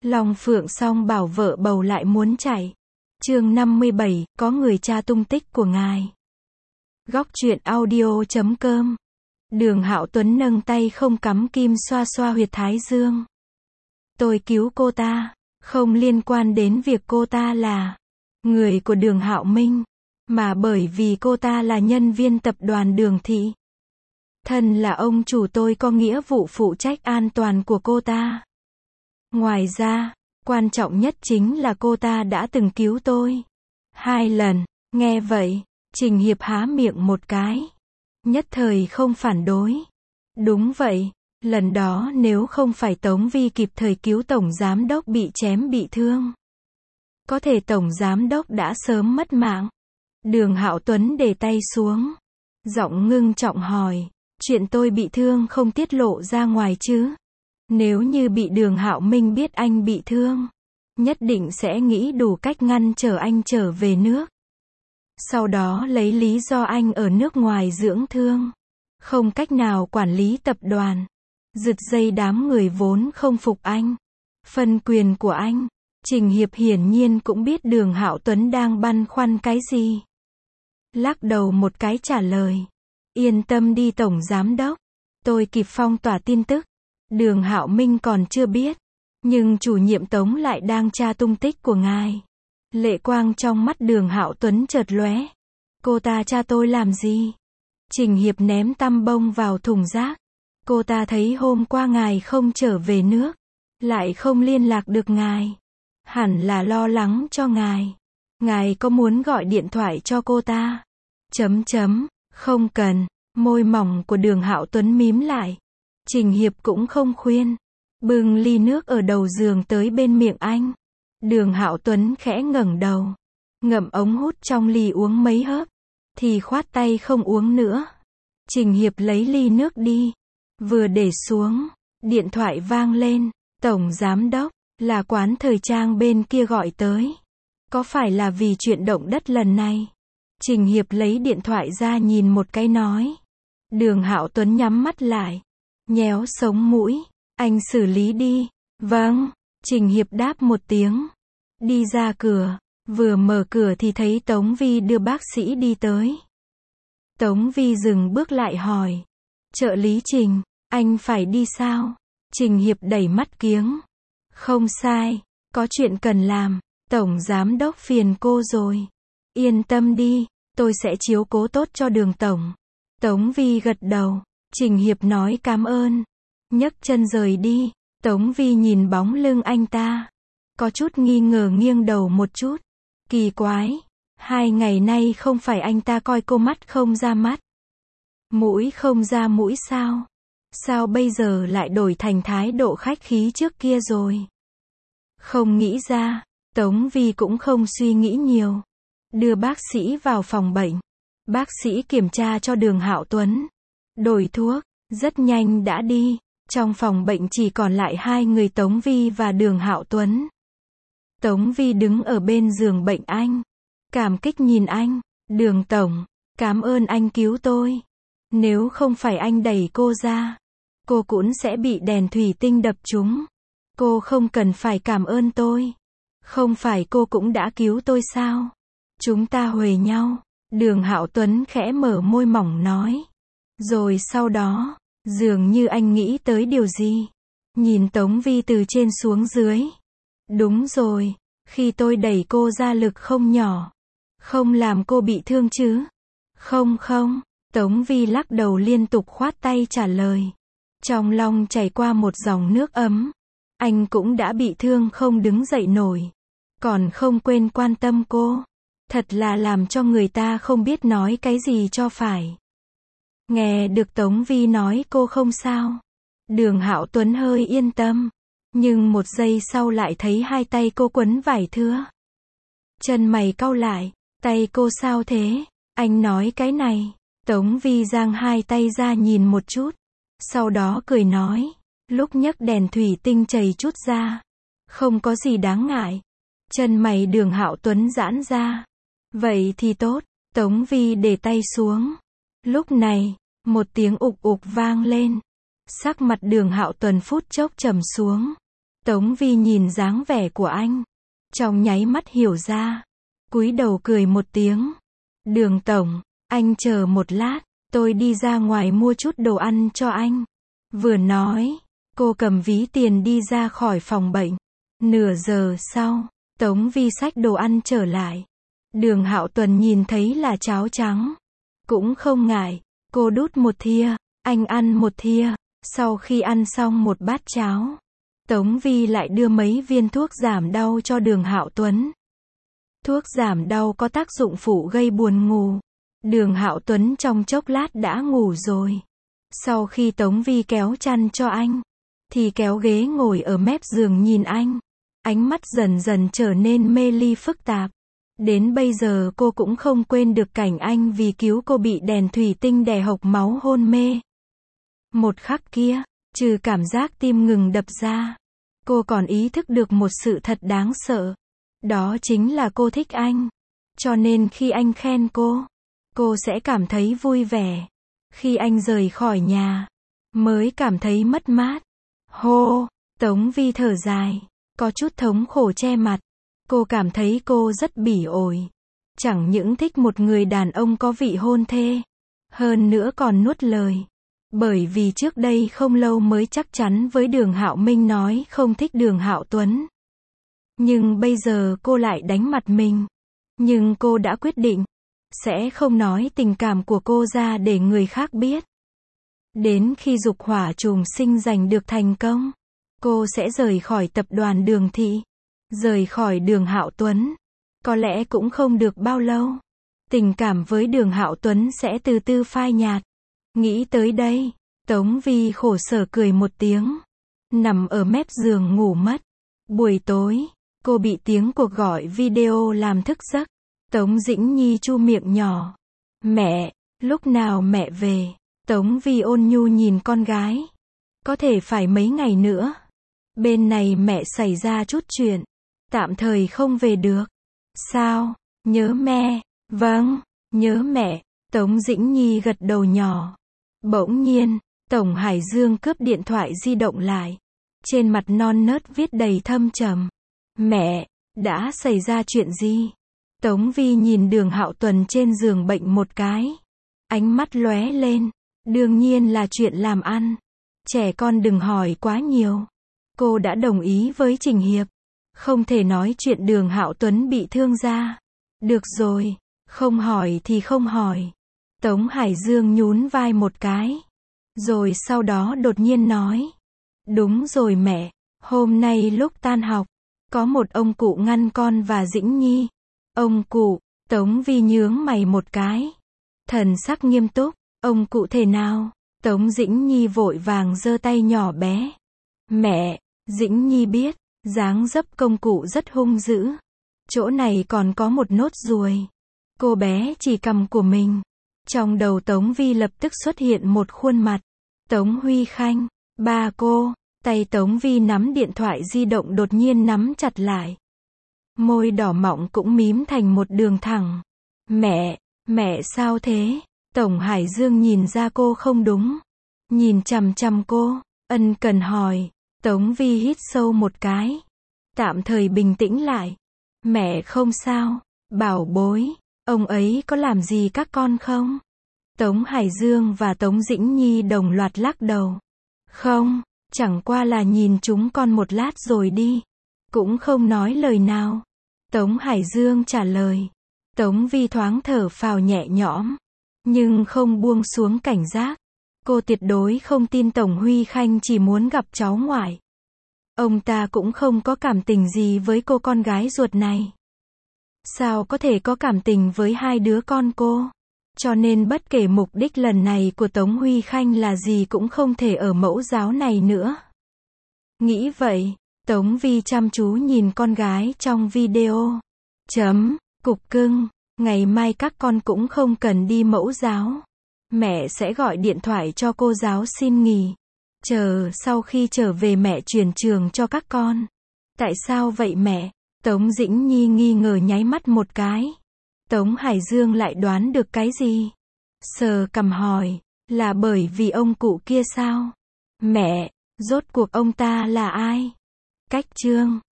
Long Phượng song bảo vợ bầu lại muốn chạy. Chương 57, có người tra tung tích của ngài. Góc truyện audio.com. Đường Hạo Tuấn nâng tay không cắm kim xoa xoa huyệt thái dương. Tôi cứu cô ta, không liên quan đến việc cô ta là người của Đường Hạo Minh, mà bởi vì cô ta là nhân viên tập đoàn Đường Thị. Thân là ông chủ, tôi có nghĩa vụ phụ trách an toàn của cô ta. Ngoài ra, quan trọng nhất chính là cô ta đã từng cứu tôi 2 lần. Nghe vậy, Trình Hiệp há miệng một cái, nhất thời không phản đối. Đúng vậy, lần đó nếu không phải Tống Vi kịp thời cứu Tổng Giám Đốc bị chém bị thương, có thể Tổng Giám Đốc đã sớm mất mạng. Đường Hạo Tuấn để tay xuống, giọng ngưng trọng hỏi, chuyện tôi bị thương không tiết lộ ra ngoài chứ? Nếu như bị Đường Hạo Minh biết anh bị thương, nhất định sẽ nghĩ đủ cách ngăn trở anh trở về nước. Sau đó lấy lý do anh ở nước ngoài dưỡng thương, không cách nào quản lý tập đoàn, giật dây đám người vốn không phục anh, phân quyền của anh. Trình Hiệp hiển nhiên cũng biết Đường Hạo Tuấn đang băn khoăn cái gì. Lắc đầu một cái trả lời, yên tâm đi Tổng Giám Đốc, tôi kịp phong tỏa tin tức. Đường Hạo Minh còn chưa biết, nhưng chủ nhiệm Tống lại đang tra tung tích của ngài. Lệ quang trong mắt Đường Hạo Tuấn chợt lóe. Cô ta tra tôi làm gì? Trình Hiệp ném tăm bông vào thùng rác. Cô ta thấy hôm qua ngài không trở về nước, lại không liên lạc được ngài, hẳn là lo lắng cho ngài. Ngài có muốn gọi điện thoại cho cô ta? Không cần. Môi mỏng của Đường Hạo Tuấn mím lại. Trình Hiệp cũng không khuyên, bưng ly nước ở đầu giường tới bên miệng anh. Đường Hạo Tuấn khẽ ngẩng đầu, ngậm ống hút trong ly uống mấy hớp, thì khoát tay không uống nữa. Trình Hiệp lấy ly nước đi, vừa để xuống, điện thoại vang lên. Tổng Giám Đốc, là quán thời trang bên kia gọi tới. Có phải là vì chuyện động đất lần này? Trình Hiệp lấy điện thoại ra nhìn một cái nói. Đường Hạo Tuấn nhắm mắt lại, nhéo sống mũi, anh xử lý đi. Vâng. Trình Hiệp đáp một tiếng, đi ra cửa, vừa mở cửa thì thấy Tống Vi đưa bác sĩ đi tới. Tống Vi dừng bước lại hỏi, trợ lý Trình, anh phải đi sao? Trình Hiệp đẩy mắt kiếng, không sai, có chuyện cần làm, Tổng Giám Đốc phiền cô rồi. Yên tâm đi, tôi sẽ chiếu cố tốt cho Đường Tổng. Tống Vi gật đầu. Trình Hiệp nói cảm ơn, nhấc chân rời đi. Tống Vi nhìn bóng lưng anh ta, có chút nghi ngờ nghiêng đầu một chút. Kỳ quái, 2 ngày nay không phải anh ta coi cô mắt không ra mắt, mũi không ra mũi sao? Sao bây giờ lại đổi thành thái độ khách khí trước kia rồi? Không nghĩ ra, Tống Vi cũng không suy nghĩ nhiều. Đưa bác sĩ vào phòng bệnh. Bác sĩ kiểm tra cho Đường Hạo Tuấn, đổi thuốc, rất nhanh đã đi. Trong phòng bệnh chỉ còn lại 2 người Tống Vi và Đường Hạo Tuấn. Tống Vi đứng ở bên giường bệnh anh, cảm kích nhìn anh. Đường Tổng, cảm ơn anh cứu tôi. Nếu không phải anh đẩy cô ra, cô cũng sẽ bị đèn thủy tinh đập trúng. Cô không cần phải cảm ơn tôi. Không phải cô cũng đã cứu tôi sao? Chúng ta huề nhau. Đường Hạo Tuấn khẽ mở môi mỏng nói. Rồi sau đó, dường như anh nghĩ tới điều gì, nhìn Tống Vi từ trên xuống dưới. Đúng rồi, khi tôi đẩy cô ra lực không nhỏ, không làm cô bị thương chứ? Không. Tống Vi lắc đầu liên tục khoát tay trả lời. Trong lòng chảy qua một dòng nước ấm. Anh cũng đã bị thương không đứng dậy nổi, còn không quên quan tâm cô. Thật là làm cho người ta không biết nói cái gì cho phải. Nghe được Tống Vi nói cô không sao, Đường Hạo Tuấn hơi yên tâm, nhưng một giây sau lại thấy 2 tay cô quấn vải thưa. Chân mày cau lại, tay cô sao thế? Anh nói cái này. Tống Vi giang 2 tay ra nhìn một chút, sau đó cười nói, lúc nhấc đèn thủy tinh chảy chút ra, không có gì đáng ngại. Chân mày Đường Hạo Tuấn giãn ra. Vậy thì tốt. Tống Vi để tay xuống. Lúc này, một tiếng ục ục vang lên. Sắc mặt Đường Hạo Tuấn phút chốc trầm xuống. Tống Vi nhìn dáng vẻ của anh, trong nháy mắt hiểu ra, cúi đầu cười một tiếng. Đường tổng, anh chờ một lát, tôi đi ra ngoài mua chút đồ ăn cho anh. Vừa nói, cô cầm ví tiền đi ra khỏi phòng bệnh. Nửa giờ sau, Tống Vi xách đồ ăn trở lại. Đường Hạo Tuần nhìn thấy là cháo trắng, cũng không ngại, cô đút một thìa, anh ăn một thìa. Sau khi ăn xong một bát cháo, Tống Vi lại đưa mấy viên thuốc giảm đau cho Đường Hạo Tuấn. Thuốc giảm đau có tác dụng phụ gây buồn ngủ. Đường Hạo Tuấn trong chốc lát đã ngủ rồi. Sau khi Tống Vi kéo chăn cho anh, thì kéo ghế ngồi ở mép giường nhìn anh. Ánh mắt dần dần trở nên mê ly phức tạp. Đến bây giờ cô cũng không quên được cảnh anh vì cứu cô bị đèn thủy tinh đè hộc máu hôn mê. Một khắc kia, trừ cảm giác tim ngừng đập ra, cô còn ý thức được một sự thật đáng sợ. Đó chính là cô thích anh. Cho nên khi anh khen cô sẽ cảm thấy vui vẻ. Khi anh rời khỏi nhà, mới cảm thấy mất mát. Hô, Tống Vi thở dài, có chút thống khổ che mặt. Cô cảm thấy cô rất bỉ ổi. Chẳng những thích một người đàn ông có vị hôn thê, hơn nữa còn nuốt lời. Bởi vì trước đây không lâu mới chắc chắn với Đường Hạo Minh nói không thích Đường Hạo Tuấn. Nhưng bây giờ cô lại đánh mặt mình. Nhưng cô đã quyết định, sẽ không nói tình cảm của cô ra để người khác biết. Đến khi dục hỏa trùng sinh giành được thành công, cô sẽ rời khỏi tập đoàn Đường Thị, rời khỏi Đường Hạo Tuấn. Có lẽ cũng không được bao lâu, tình cảm với Đường Hạo Tuấn sẽ từ từ phai nhạt. Nghĩ tới đây, Tống Vi khổ sở cười một tiếng, nằm ở mép giường ngủ mất. Buổi tối, cô bị tiếng cuộc gọi video làm thức giấc. Tống Dĩnh Nhi chu miệng nhỏ. Mẹ, lúc nào mẹ về? Tống Vi ôn nhu nhìn con gái. Có thể phải mấy ngày nữa. Bên này mẹ xảy ra chút chuyện, tạm thời không về được. Sao? Nhớ mẹ? Vâng, nhớ mẹ. Tống Dĩnh Nhi gật đầu nhỏ. Bỗng nhiên, Tổng Hải Dương cướp điện thoại di động lại. Trên mặt non nớt viết đầy thâm trầm. Mẹ, đã xảy ra chuyện gì? Tống Vi nhìn Đường Hạo Tuần trên giường bệnh một cái. Ánh mắt lóe lên. Đương nhiên là chuyện làm ăn. Trẻ con đừng hỏi quá nhiều. Cô đã đồng ý với Trình Hiệp. Không thể nói chuyện Đường Hạo Tuấn bị thương ra. Được rồi, không hỏi thì không hỏi. Tống Hải Dương nhún vai một cái. Rồi sau đó đột nhiên nói. Đúng rồi mẹ, hôm nay lúc tan học, có một ông cụ ngăn con và Dĩnh Nhi. Ông cụ, Tống Vi nhướng mày một cái. Thần sắc nghiêm túc, ông cụ thế nào? Tống Dĩnh Nhi vội vàng giơ tay nhỏ bé. Mẹ, Dĩnh Nhi biết, dáng dấp công cụ rất hung dữ. Chỗ này còn có một nốt ruồi. Cô bé chỉ cầm của mình. Trong đầu Tống Vi lập tức xuất hiện một khuôn mặt. Tống Huy Khanh, ba cô. Tay Tống Vi nắm điện thoại di động đột nhiên nắm chặt lại. Môi đỏ mọng cũng mím thành một đường thẳng. Mẹ sao thế? Tổng Hải Dương nhìn ra cô không đúng. Nhìn chằm chằm cô, ân cần hỏi. Tống Vi hít sâu một cái. Tạm thời bình tĩnh lại. Mẹ không sao, bảo bối, ông ấy có làm gì các con không? Tống Hải Dương và Tống Dĩnh Nhi đồng loạt lắc đầu. Không, chẳng qua là nhìn chúng con một lát rồi đi. Cũng không nói lời nào. Tống Hải Dương trả lời. Tống Vi thoáng thở phào nhẹ nhõm, nhưng không buông xuống cảnh giác. Cô tuyệt đối không tin Tổng Huy Khanh chỉ muốn gặp cháu ngoại. Ông ta cũng không có cảm tình gì với cô con gái ruột này. Sao có thể có cảm tình với hai đứa con cô? Cho nên bất kể mục đích lần này của Tống Huy Khanh là gì cũng không thể ở mẫu giáo này nữa. Nghĩ vậy, Tống Vi chăm chú nhìn con gái trong video. Cục cưng, ngày mai các con cũng không cần đi mẫu giáo. Mẹ sẽ gọi điện thoại cho cô giáo xin nghỉ. Chờ sau khi trở về mẹ chuyển trường cho các con. Tại sao vậy mẹ? Tống Dĩnh Nhi nghi ngờ nháy mắt một cái. Tống Hải Dương lại đoán được cái gì? Sờ cằm hỏi, là bởi vì ông cụ kia sao? Mẹ, rốt cuộc ông ta là ai? Cách chương